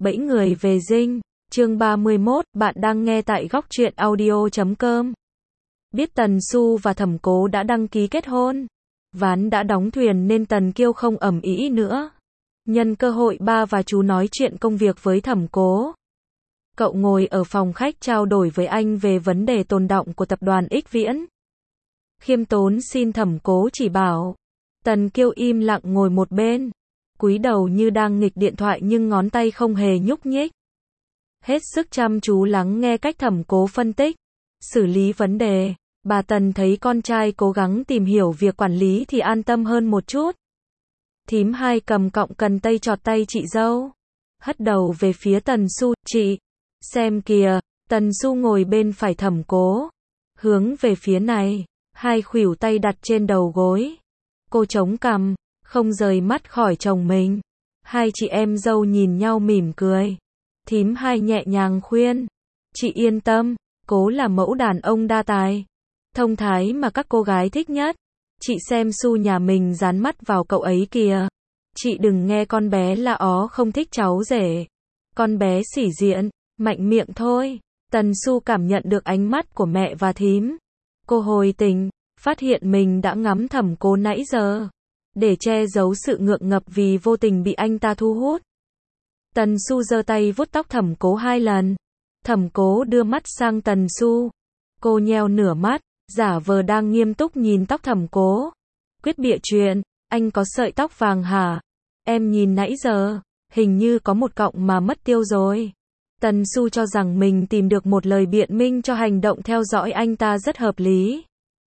Bẫy người về dinh, chương 31, bạn đang nghe tại góc truyện audio.com. Biết Tần Xu và Thẩm Cố đã đăng ký kết hôn, ván đã đóng thuyền nên Tần Kiêu không ầm ĩ nữa. Nhân cơ hội ba và chú nói chuyện công việc với Thẩm Cố. Cậu ngồi ở phòng khách trao đổi với anh về vấn đề tồn đọng của tập đoàn Ích Viễn. Khiêm tốn xin Thẩm Cố chỉ bảo. Tần Kiêu im lặng ngồi một bên, cúi đầu như đang nghịch điện thoại nhưng ngón tay không hề nhúc nhích. Hết sức chăm chú lắng nghe cách Thẩm Cố phân tích, xử lý vấn đề. Bà Tần thấy con trai cố gắng tìm hiểu việc quản lý thì an tâm hơn một chút. Thím hai cầm cọng cần tây chọt tay chị dâu, hất đầu về phía Tần Xu, chị, xem kìa. Tần Xu ngồi bên phải Thẩm Cố, hướng về phía này, hai khuỷu tay đặt trên đầu gối. Cô chống cằm, không rời mắt khỏi chồng mình. Hai chị em dâu nhìn nhau mỉm cười. Thím hai nhẹ nhàng khuyên, chị yên tâm, Cố là mẫu đàn ông đa tài, thông thái mà các cô gái thích nhất. Chị xem Xu nhà mình dán mắt vào cậu ấy kìa. Chị đừng nghe con bé la ó không thích cháu rể. Con bé sĩ diện, mạnh miệng thôi. Tần Xu cảm nhận được ánh mắt của mẹ và thím. Cô hồi tỉnh, phát hiện mình đã ngắm Thẩm Cố nãy giờ, để che giấu sự ngượng ngập vì vô tình bị anh ta thu hút. Tần Xu giơ tay vuốt tóc Thẩm Cố 2 lần. Thẩm Cố đưa mắt sang Tần Xu. Cô nheo nửa mắt, giả vờ đang nghiêm túc nhìn tóc Thẩm Cố. Quyết bịa chuyện, anh có sợi tóc vàng hả? Em nhìn nãy giờ, hình như có một cọng mà mất tiêu rồi. Tần Xu cho rằng mình tìm được một lời biện minh cho hành động theo dõi anh ta rất hợp lý.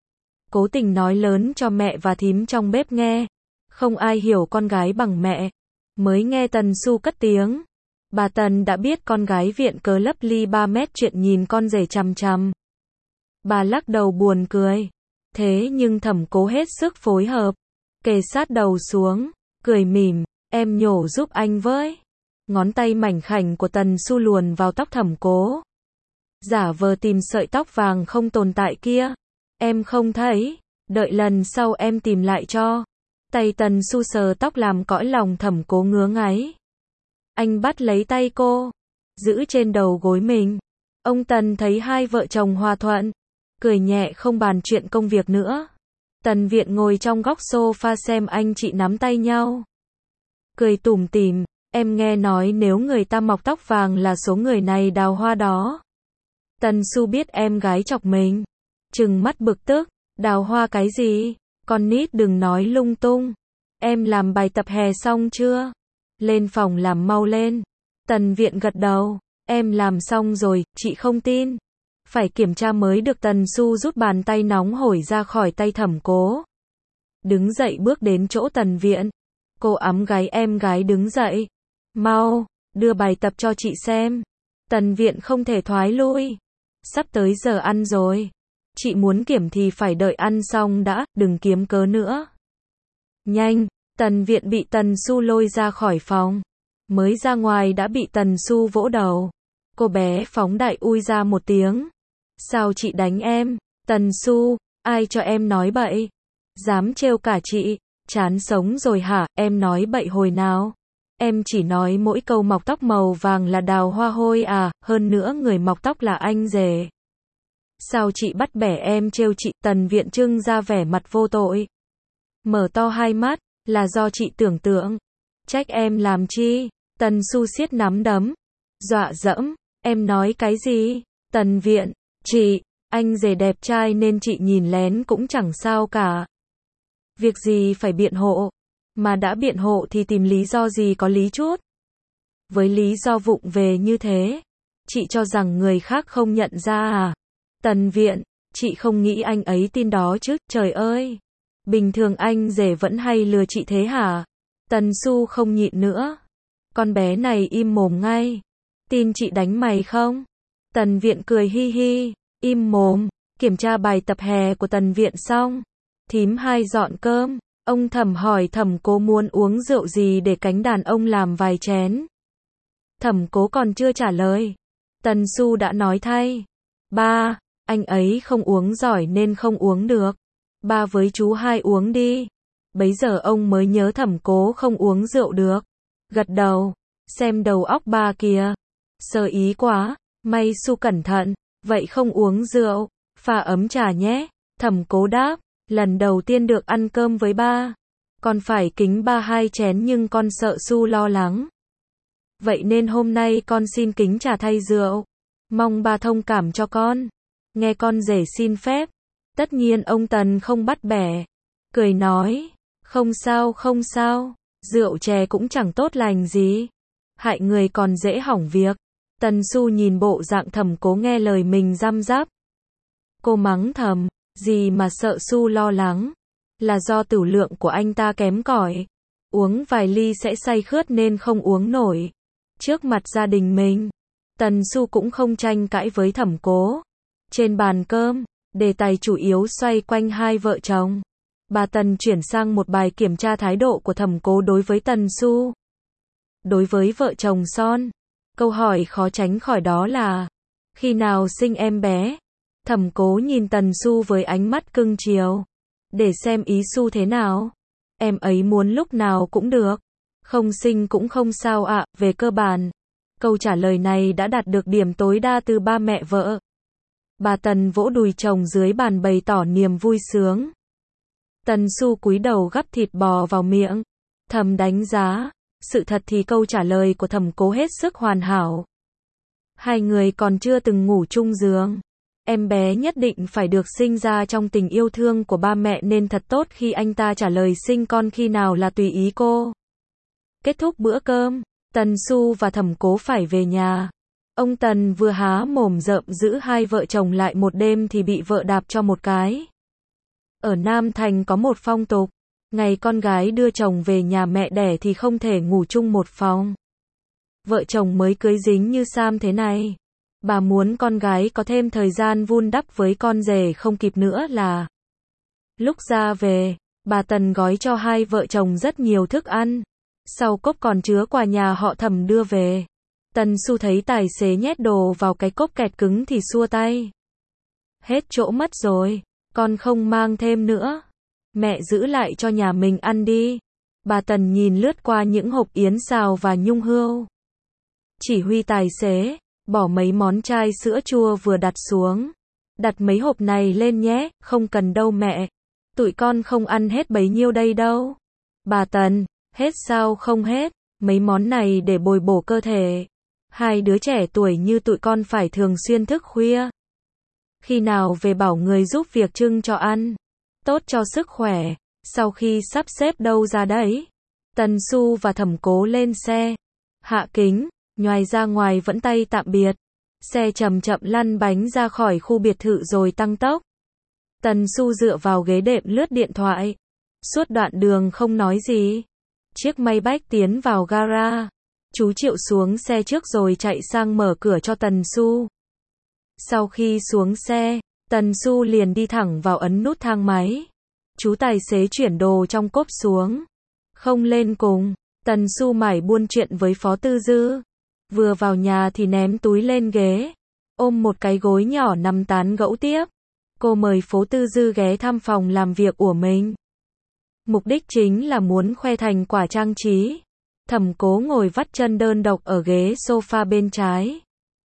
Cố tình nói lớn cho mẹ và thím trong bếp nghe. Không ai hiểu con gái bằng mẹ. Mới nghe Tần Xu cất tiếng, bà Tần đã biết con gái viện cớ lấp ly 3 mét chuyện nhìn con rể chằm chằm. Bà lắc đầu buồn cười. Thế nhưng Thẩm Cố hết sức phối hợp, kề sát đầu xuống, cười mỉm, em nhổ giúp anh với. Ngón tay mảnh khảnh của Tần Xu luồn vào tóc Thẩm Cố, giả vờ tìm sợi tóc vàng không tồn tại kia. Em không thấy, đợi lần sau em tìm lại cho. Tay Tần Xu sờ tóc làm cõi lòng Thẩm Cố ngứa ngáy. Anh bắt lấy tay cô, giữ trên đầu gối mình. Ông Tần thấy hai vợ chồng hòa thuận, cười nhẹ không bàn chuyện công việc nữa. Tần Viện ngồi trong góc sofa xem anh chị nắm tay nhau, cười tủm tỉm, em nghe nói nếu người ta mọc tóc vàng là số người này đào hoa đó. Tần Xu biết em gái chọc mình, trừng mắt bực tức, đào hoa cái gì? Con nít đừng nói lung tung. Em làm bài tập hè xong chưa? Lên phòng làm mau lên. Tần Viện gật đầu. Em làm xong rồi, chị không tin. Phải kiểm tra mới được. Tần Xu rút bàn tay nóng hổi ra khỏi tay Thẩm Cố. Đứng dậy bước đến chỗ Tần Viện. Cô ẵm gáy em gái đứng dậy. Mau, đưa bài tập cho chị xem. Tần Viện không thể thoái lui. Sắp tới giờ ăn rồi. Chị muốn kiểm thì phải đợi ăn xong đã, đừng kiếm cớ nữa. Nhanh, Tần Viện bị Tần Xu lôi ra khỏi phòng. Mới ra ngoài đã bị Tần Xu vỗ đầu. Cô bé phóng đại ui ra một tiếng. Sao chị đánh em? Tần Xu, ai cho em nói bậy? Dám trêu cả chị, chán sống rồi hả? Em nói bậy hồi nào? Em chỉ nói mỗi câu mọc tóc màu vàng là đào hoa hôi à, hơn nữa người mọc tóc là anh rể. Sao chị bắt bẻ em trêu chị? Tần Viện trưng ra vẻ mặt vô tội, mở to hai mắt, là do chị tưởng tượng. Trách em làm chi? Tần Xu siết nắm đấm, dọa dẫm, em nói cái gì? Tần Viện, chị, anh rể đẹp trai nên chị nhìn lén cũng chẳng sao cả. Việc gì phải biện hộ, mà đã biện hộ thì tìm lý do gì có lý chút. Với lý do vụng về như thế, chị cho rằng người khác không nhận ra à? Tần Viện, chị không nghĩ anh ấy tin đó chứ, trời ơi. Bình thường anh rể vẫn hay lừa chị thế hả? Tần Xu không nhịn nữa. Con bé này im mồm ngay. Tin chị đánh mày không? Tần Viện cười hi hi, im mồm. Kiểm tra bài tập hè của Tần Viện xong, thím hai dọn cơm. Ông Thẩm hỏi Thẩm Cố muốn uống rượu gì để cánh đàn ông làm vài chén. Thẩm Cố còn chưa trả lời, Tần Xu đã nói thay. Ba, anh ấy không uống giỏi nên không uống được. Ba với chú hai uống đi. Bấy giờ ông mới nhớ Thẩm Cố không uống rượu được. Gật đầu. Xem đầu óc bà kìa. Sơ ý quá. May Su cẩn thận. Vậy không uống rượu, pha ấm trà nhé. Thẩm Cố đáp. Lần đầu tiên được ăn cơm với ba. Con phải kính ba 2 chén nhưng con sợ Su lo lắng. Vậy nên hôm nay con xin kính trà thay rượu. Mong ba thông cảm cho con. Nghe con rể xin phép. Tất nhiên ông Tần không bắt bẻ. Cười nói. Không sao không sao. Rượu chè cũng chẳng tốt lành gì. Hại người còn dễ hỏng việc. Tần Su nhìn bộ dạng Thẩm Cố nghe lời mình răm rắp. Cô mắng thầm. Gì mà sợ Su lo lắng. Là do tửu lượng của anh ta kém cỏi. Uống vài ly sẽ say khướt nên không uống nổi. Trước mặt gia đình mình, Tần Su cũng không tranh cãi với Thẩm Cố. Trên bàn cơm, đề tài chủ yếu xoay quanh hai vợ chồng. Bà Tần chuyển sang một bài kiểm tra thái độ của Thẩm Cố đối với Tần Su. Đối với vợ chồng son, câu hỏi khó tránh khỏi đó là khi nào sinh em bé? Thẩm Cố nhìn Tần Su với ánh mắt cưng chiều. Để xem ý Su thế nào. Em ấy muốn lúc nào cũng được. Không sinh cũng không sao ạ. Về cơ bản, câu trả lời này đã đạt được điểm tối đa từ ba mẹ vợ. Bà Tần vỗ đùi chồng dưới bàn bày tỏ niềm vui sướng. Tần Su cúi đầu gắp thịt bò vào miệng. Thầm đánh giá. Sự thật thì câu trả lời của Thẩm Cố hết sức hoàn hảo. Hai người còn chưa từng ngủ chung giường. Em bé nhất định phải được sinh ra trong tình yêu thương của ba mẹ nên thật tốt khi anh ta trả lời sinh con khi nào là tùy ý cô. Kết thúc bữa cơm, Tần Su và Thẩm Cố phải về nhà. Ông Tần vừa há mồm rợm giữ hai vợ chồng lại một đêm thì bị vợ đạp cho một cái. Ở Nam Thành có một phong tục, ngày con gái đưa chồng về nhà mẹ đẻ thì không thể ngủ chung một phòng. Vợ chồng mới cưới dính như Sam thế này. Bà muốn con gái có thêm thời gian vun đắp với con rể không kịp nữa là. Lúc ra về, bà Tần gói cho hai vợ chồng rất nhiều thức ăn. Sau cốc còn chứa quà nhà họ Thẩm đưa về. Tần Su thấy tài xế nhét đồ vào cái cốc kẹt cứng thì xua tay. Hết chỗ mất rồi, con không mang thêm nữa. Mẹ giữ lại cho nhà mình ăn đi. Bà Tần nhìn lướt qua những hộp yến xào và nhung hươu. Chỉ huy tài xế, bỏ mấy món chai sữa chua vừa đặt xuống. Đặt mấy hộp này lên nhé, không cần đâu mẹ. Tụi con không ăn hết bấy nhiêu đây đâu. Bà Tần, hết sao không hết, mấy món này để bồi bổ cơ thể. Hai đứa trẻ tuổi như tụi con phải thường xuyên thức khuya. Khi nào về bảo người giúp việc trưng cho ăn. Tốt cho sức khỏe, sau khi sắp xếp đâu ra đấy. Tần Su và Thẩm Cố lên xe. Hạ kính, nhoài ra ngoài vẫn tay tạm biệt. Xe chậm chậm lăn bánh ra khỏi khu biệt thự rồi tăng tốc. Tần Su dựa vào ghế đệm lướt điện thoại. Suốt đoạn đường không nói gì. Chiếc Maybach tiến vào gara. Chú Triệu xuống xe trước rồi chạy sang mở cửa cho Tần Su. Sau khi xuống xe, Tần Su liền đi thẳng vào ấn nút thang máy. Chú tài xế chuyển đồ trong cốp xuống. Không lên cùng, Tần Su mải buôn chuyện với Phó Tư Dư. Vừa vào nhà thì ném túi lên ghế. Ôm một cái gối nhỏ nằm tán gẫu tiếp. Cô mời Phó Tư Dư ghé thăm phòng làm việc của mình. Mục đích chính là muốn khoe thành quả trang trí. Thẩm Cố ngồi vắt chân đơn độc ở ghế sofa bên trái.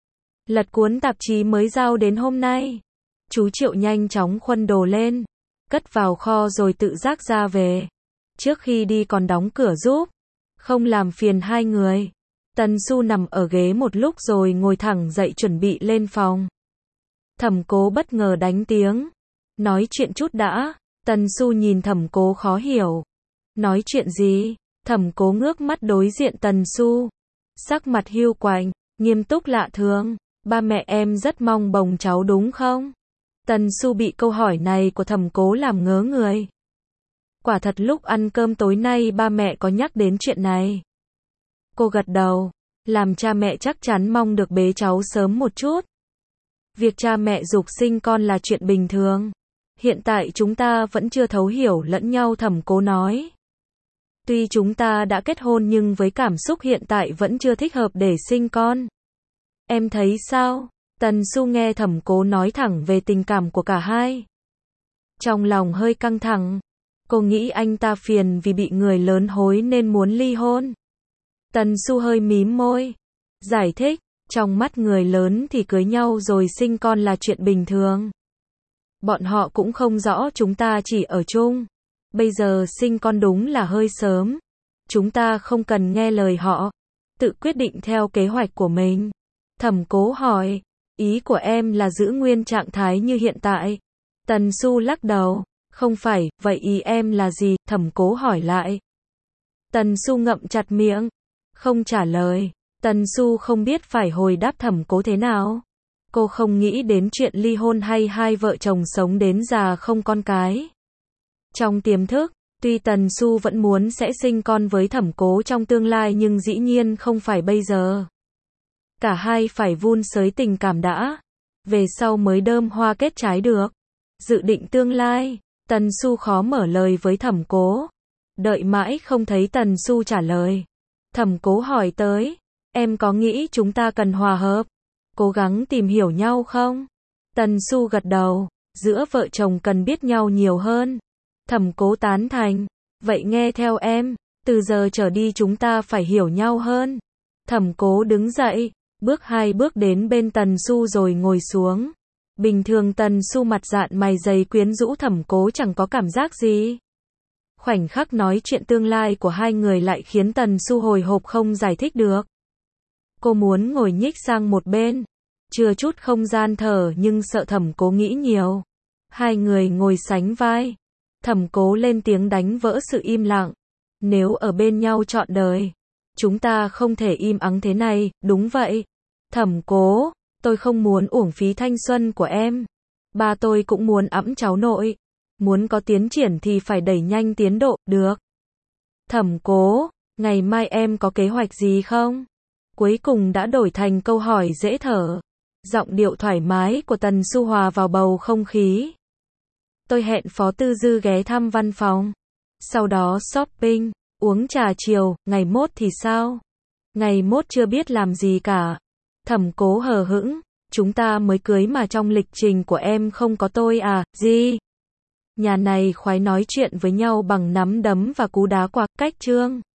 Lật cuốn tạp chí mới giao đến hôm nay. Chú Triệu nhanh chóng khuân đồ lên. Cất vào kho rồi tự giác ra về. Trước khi đi còn đóng cửa giúp. Không làm phiền hai người. Tần Su nằm ở ghế một lúc rồi ngồi thẳng dậy chuẩn bị lên phòng. Thẩm Cố bất ngờ đánh tiếng. Nói chuyện chút đã. Tần Su nhìn Thẩm Cố khó hiểu. Nói chuyện gì? Thẩm Cố ngước mắt đối diện Tần Su. Sắc mặt hiu quạnh, nghiêm túc lạ thường. Ba mẹ em rất mong bồng cháu đúng không? Tần Su bị câu hỏi này của Thẩm Cố làm ngớ người. Quả thật lúc ăn cơm tối nay ba mẹ có nhắc đến chuyện này. Cô gật đầu. Làm cha mẹ chắc chắn mong được bế cháu sớm một chút. Việc cha mẹ giục sinh con là chuyện bình thường. Hiện tại chúng ta vẫn chưa thấu hiểu lẫn nhau, Thẩm Cố nói. Tuy chúng ta đã kết hôn nhưng với cảm xúc hiện tại vẫn chưa thích hợp để sinh con. Em thấy sao? Tần Su nghe Thẩm Cố nói thẳng về tình cảm của cả hai. Trong lòng hơi căng thẳng. Cô nghĩ anh ta phiền vì bị người lớn hối nên muốn ly hôn. Tần Su hơi mím môi. Giải thích, trong mắt người lớn thì cưới nhau rồi sinh con là chuyện bình thường. Bọn họ cũng không rõ chúng ta chỉ ở chung. Bây giờ sinh con đúng là hơi sớm. Chúng ta không cần nghe lời họ. Tự quyết định theo kế hoạch của mình. Thẩm Cố hỏi, ý của em là giữ nguyên trạng thái như hiện tại. Tần Su lắc đầu, không phải, vậy ý em là gì? Thẩm Cố hỏi lại. Tần Su ngậm chặt miệng, không trả lời. Tần Su không biết phải hồi đáp Thẩm Cố thế nào. Cô không nghĩ đến chuyện ly hôn hay hai vợ chồng sống đến già không con cái. Trong tiềm thức, tuy Tần Su vẫn muốn sẽ sinh con với Thẩm Cố trong tương lai nhưng dĩ nhiên không phải bây giờ. Cả hai phải vun sới tình cảm đã, về sau mới đơm hoa kết trái được. Dự định tương lai, Tần Su khó mở lời với Thẩm Cố. Đợi mãi không thấy Tần Su trả lời. Thẩm Cố hỏi tới, em có nghĩ chúng ta cần hòa hợp, cố gắng tìm hiểu nhau không? Tần Su gật đầu, giữa vợ chồng cần biết nhau nhiều hơn. Thẩm Cố tán thành, vậy nghe theo em, từ giờ trở đi chúng ta phải hiểu nhau hơn. Thẩm Cố đứng dậy, bước 2 bước đến bên Tần Su rồi ngồi xuống. Bình thường Tần Su mặt dạn mày dày quyến rũ, Thẩm Cố chẳng có cảm giác gì. Khoảnh khắc nói chuyện tương lai của hai người lại khiến Tần Su hồi hộp không giải thích được. Cô muốn ngồi nhích sang một bên, chừa chút không gian thở nhưng sợ Thẩm Cố nghĩ nhiều. Hai người ngồi sánh vai. Thẩm Cố lên tiếng đánh vỡ sự im lặng. Nếu ở bên nhau trọn đời, chúng ta không thể im ắng thế này. Đúng vậy. Thẩm Cố, tôi không muốn uổng phí thanh xuân của em. Ba tôi cũng muốn ẵm cháu nội. Muốn có tiến triển thì phải đẩy nhanh tiến độ, được. Thẩm Cố, ngày mai em có kế hoạch gì không? Cuối cùng đã đổi thành câu hỏi dễ thở. Giọng điệu thoải mái của Tần Su hòa vào bầu không khí. Tôi hẹn Phó Tư Dư ghé thăm văn phòng. Sau đó shopping, uống trà chiều. Ngày mốt thì sao? Ngày mốt chưa biết làm gì cả. Thẩm Cố hờ hững, chúng ta mới cưới mà trong lịch trình của em không có tôi à? Gì? Nhà này khoái nói chuyện với nhau bằng nắm đấm và cú đá qua cách chương.